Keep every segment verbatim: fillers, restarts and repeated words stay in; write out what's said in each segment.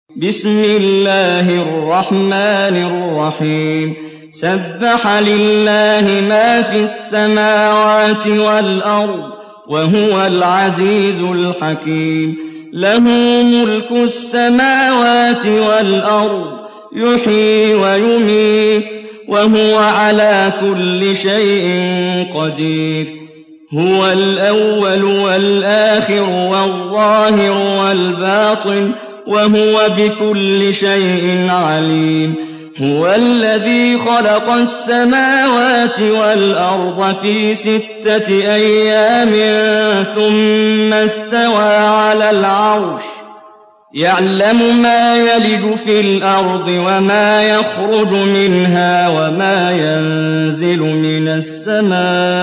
بسم الله الرحمن الرحيم سبح لله ما في السماوات والأرض وهو العزيز الحكيم له ملك السماوات والأرض يحيي ويميت وهو على كل شيء قدير هو الأول والآخر والظاهر والباطن وهو بكل شيء عليم هو الذي خلق السماوات والأرض في ستة أيام ثم استوى على العرش يعلم ما يلج في الأرض وما يخرج منها وما ينزل من السماء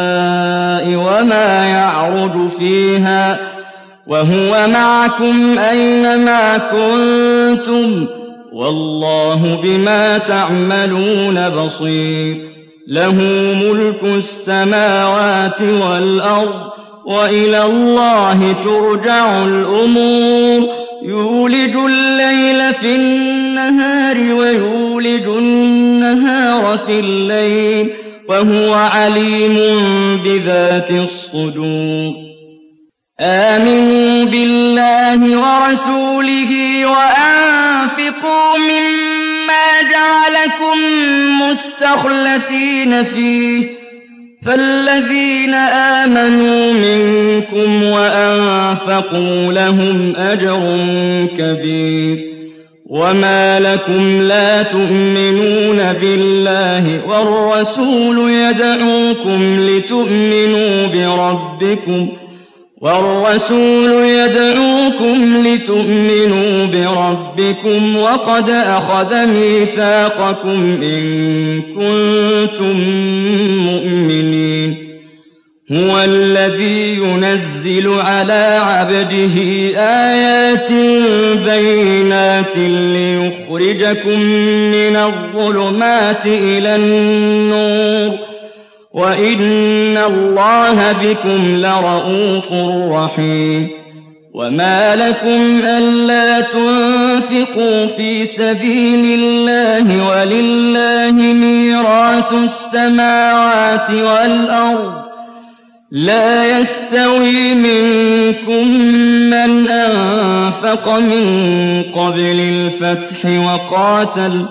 وما يعرج فيها وهو معكم أينما كنتم والله بما تعملون بصير له ملك السماوات والأرض وإلى الله ترجع الأمور يولج الليل في النهار ويولج النهار في الليل وهو عليم بذات الصدور آمنوا بالله ورسوله وأنفقوا مما جعلكم مستخلفين فيه فالذين آمنوا منكم وأنفقوا لهم أجر كبير وما لكم لا تؤمنون بالله والرسول يدعوكم لتؤمنوا بربكم والرسول يدعوكم لتؤمنوا بربكم وقد أخذ ميثاقكم إن كنتم مؤمنين هو الذي ينزل على عبده آيات بينات ليخرجكم من الظلمات إلى النور وإن الله بكم لرءوف رحيم وما لكم ألا تنفقوا في سبيل الله ولله ميراث السماوات والأرض لا يستوي منكم من أنفق من قبل الفتح وقاتل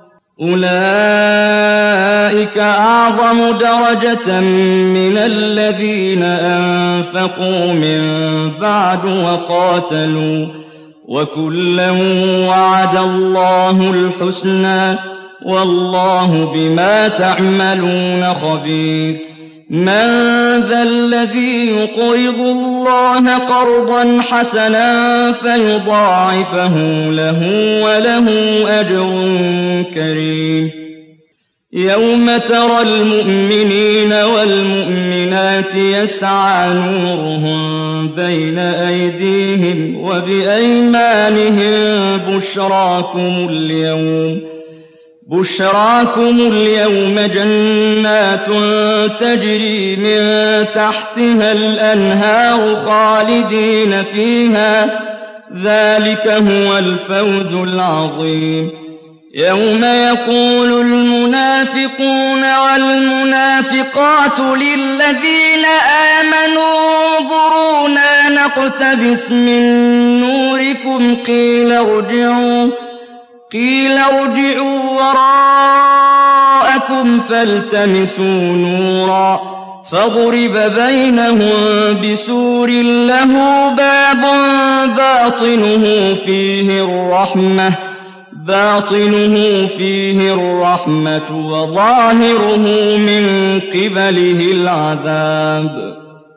أولئك أعظم درجة من الذين أنفقوا من بعد وقاتلوا وكلا وعد الله الحسنى والله بما تعملون خبير من ذا الذي يقرض الله قرضا حسنا فيضاعفه له وله أجر كريم يوم ترى المؤمنين والمؤمنات يسعى نورهم بين أيديهم وبأيمانهم بشراكم اليوم بشراكم اليوم جنات تجري من تحتها الأنهار خالدين فيها ذلك هو الفوز العظيم يوم يقول المنافقون والمنافقات للذين آمنوا انظرونا نقتبس من نوركم قيل ارجعوا قيل ارجعوا وراءكم فالتمسوا نورا فضرب بينهم بسور له باب باطنه فيه الرحمة باطنه فيه الرحمة وظاهره من قبله العذاب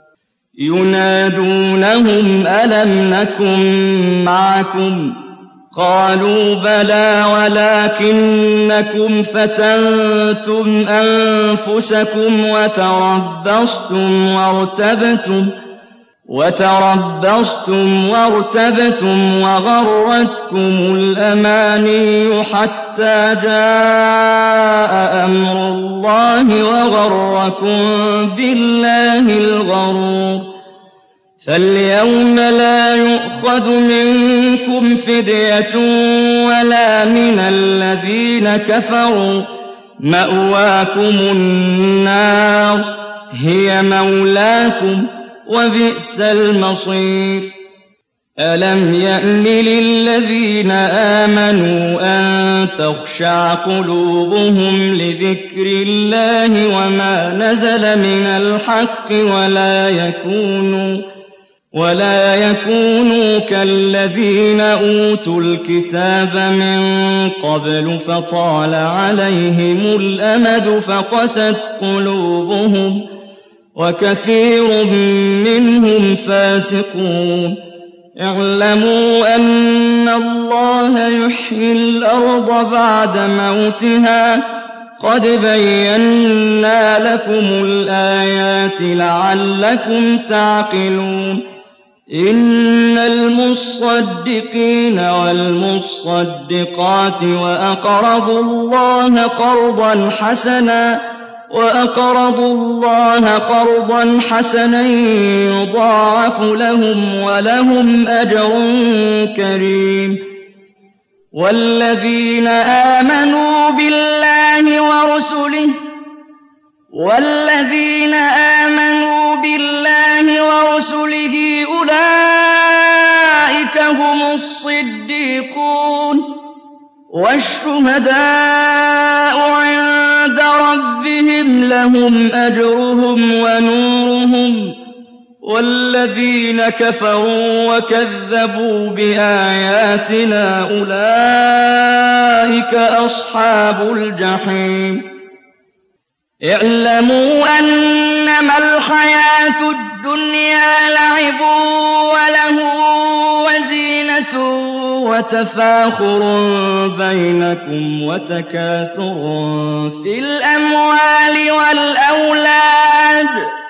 ينادونهم ألم نكن معكم قالوا بلى ولكنكم فتنتم أنفسكم وتربصتم وارتبتم وتربصتم وارتبتم وغرتكم الأماني حتى جاء أمر الله وغركم بالله الغرور فاليوم لا يؤخذ منكم فدية ولا من الذين كفروا، مأواكم النار هي مولاكم وبئس المصير. ألم يأن للذين آمنوا أن تخشع قلوبهم لذكر الله وما نزل من الحق ولا يكونوا ولا يكونوا كالذين أوتوا الكتاب من قبل فطال عليهم الأمد فقست قلوبهم وكثير منهم فاسقون. اعلموا أن الله يحيي الأرض بعد موتها قد بينا لكم الآيات لعلكم تعقلون. إن المصدقين والمصدقات وأقرضوا الله قرضا حسنا وأقرضوا الله قرضا حسنا يضاعف لهم ولهم أجر كريم. والذين آمنوا بالله ورسله والذين آمنوا بالله ورسله أولئك هم الصديقون والشهداء عند ربهم لهم أجرهم ونورهم. والذين كفروا وكذبوا بآياتنا أولئك أصحاب الجحيم. اعلموا أنما الحياة الدنيا لعب وله وزينة وتفاخر بينكم وتكاثر في الأموال والأولاد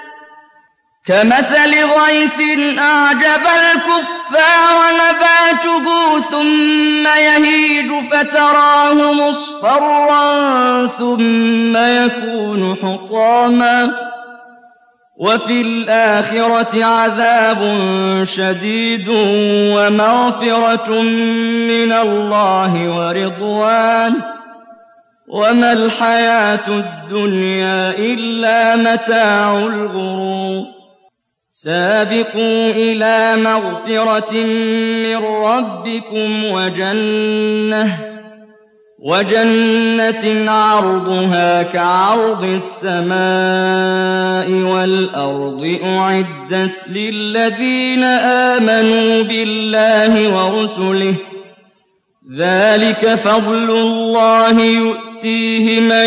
كمثل غيث أعجب الكفار نباته ثم يهيج فتراه مصفرا ثم يكون حطاما وفي الآخرة عذاب شديد ومغفرة من الله ورضوان وما الحياة الدنيا إلا متاع الغرور. سابقوا إلى مغفرة من ربكم وجنة وجنة عرضها كعرض السماء والأرض أعدت للذين آمنوا بالله ورسله ذلك فضل الله يؤتيه من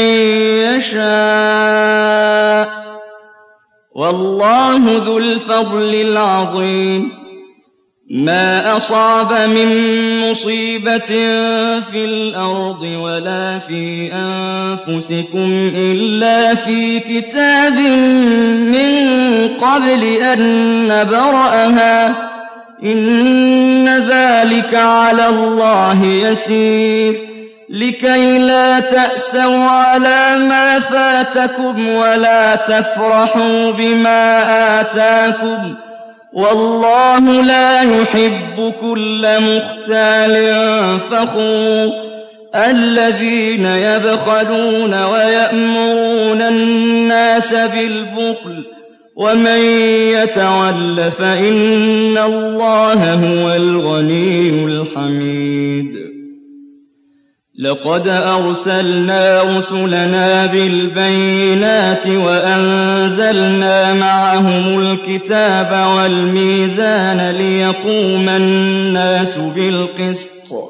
يشاء والله ذو الفضل العظيم. ما أصاب من مصيبة في الأرض ولا في أنفسكم إلا في كتاب من قبل أن نبرأها إن ذلك على الله يسير. لكي لا تأسوا على ما فاتكم ولا تفرحوا بما آتاكم والله لا يحب كل مختال فخور. الذين يبخلون ويأمرون الناس بالبخل ومن يتول فإن الله هو الغني الحميد. لقد أرسلنا رسلنا بالبينات وأنزلنا معهم الكتاب والميزان ليقوم الناس بالقسط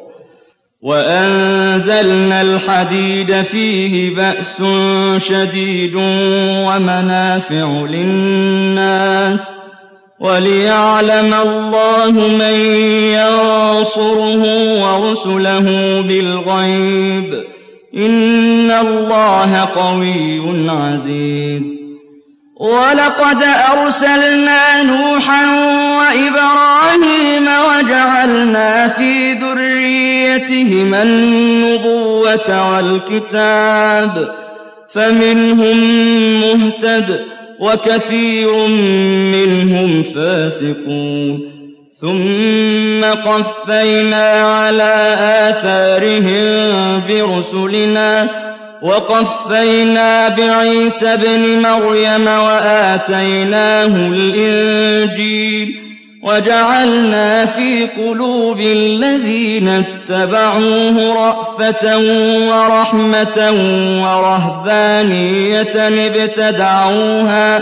وأنزلنا الحديد فيه بأس شديد ومنافع للناس وليعلم الله من ينصره ورسله بالغيب إن الله قوي عزيز. ولقد أرسلنا نوحا وإبراهيم وجعلنا في ذريتهما النبوة والكتاب فمنهم مهتد وكثير منهم فاسقون ثم قفينا على آثارهم برسلنا وقفينا بعيسى ابن مريم وآتيناه الإنجيل وجعلنا في قلوب الذين اتبعوه رأفة ورحمة ورهبانية ابتدعوها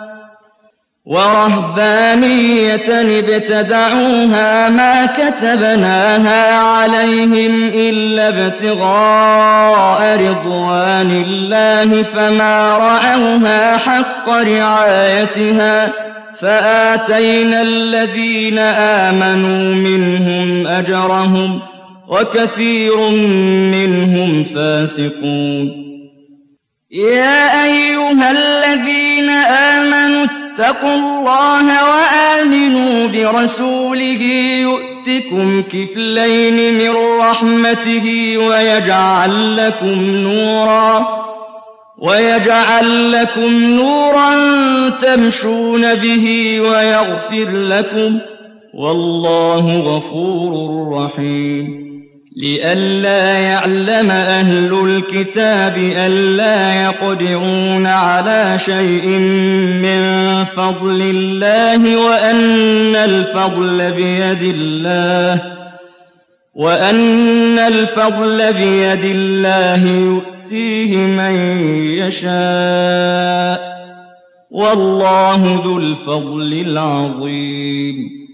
ورهبانية ابتدعوها ما كتبناها عليهم إلا ابتغاء رضوان الله فما رعوها حق رعايتها فآتينا الذين آمنوا منهم أجرهم وكثير منهم فاسقون يا أيها الذين آمنوا اتقوا الله وآمنوا برسوله يؤتكم كفلين من رحمته ويجعل لكم نورا ويجعل لكم نورا تمشون به ويغفر لكم والله غفور رحيم لئلا يعلم أهل الكتاب ألا يقدرون على شيء من فضل الله وأن الفضل بيد الله وأن الفضل بيد الله يؤتيه من يشاء والله ذو الفضل العظيم